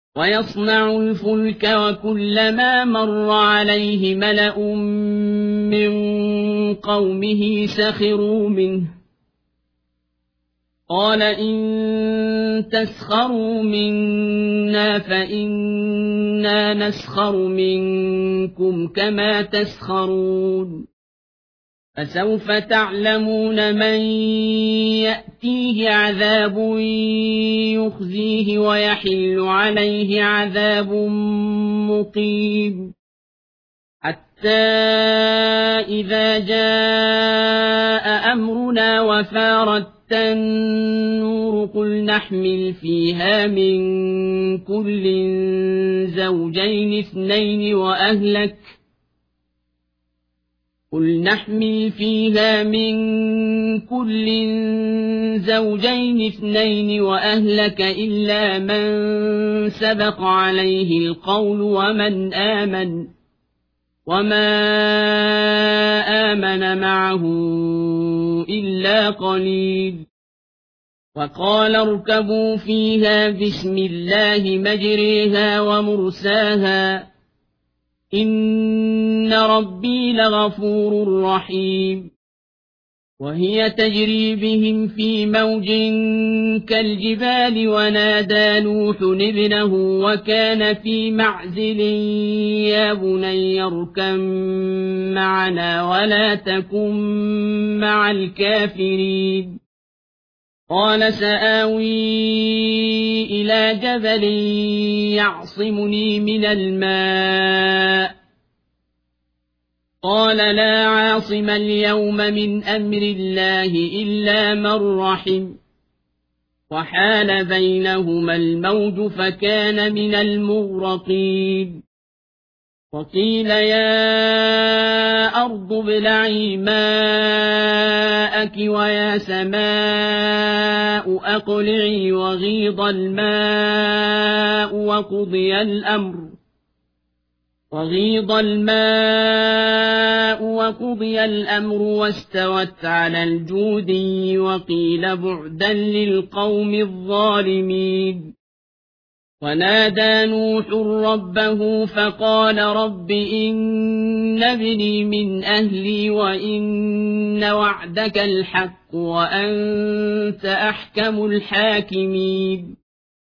ويصنع الفلك وكلما مر عليه ملأ من قومه سخروا منه قال إن تسخروا منا فإنا نسخر منكم كما تسخرون فسوف تعلمون من يأتيه عذاب يخزيه ويحل عليه عذاب مقيم حتى إذا جاء أمرنا وفارت النور قل نحمل فيها من كل زوجين اثنين وأهلك إلا من سبق عليه القول وما آمن معه إلا قليل وقال اركبوا فيها بسم الله مجريها ومرساها إن ربي لغفور رحيم وهي تجري بهم في موج كالجبال ونادى نوح ابنه وكان في معزل يا بني اركب معنا ولا تكن مع الكافرين قال سآوي إلى جبل يعصمني من الماء قال لا عاصم اليوم من أمر الله إلا من رحم وحال بينهما الموج فكان من المغرقين وقيل يا أرض ابلعي ماءك ويا سماء أقلعي وغيض الماء وقضي الأمر واستوت على الجودي وقيل بعدا للقوم الظالمين ونادى نوح ربه فقال رب إن ابني من أهلي وإن وعدك الحق وأنت أحكم الحاكمين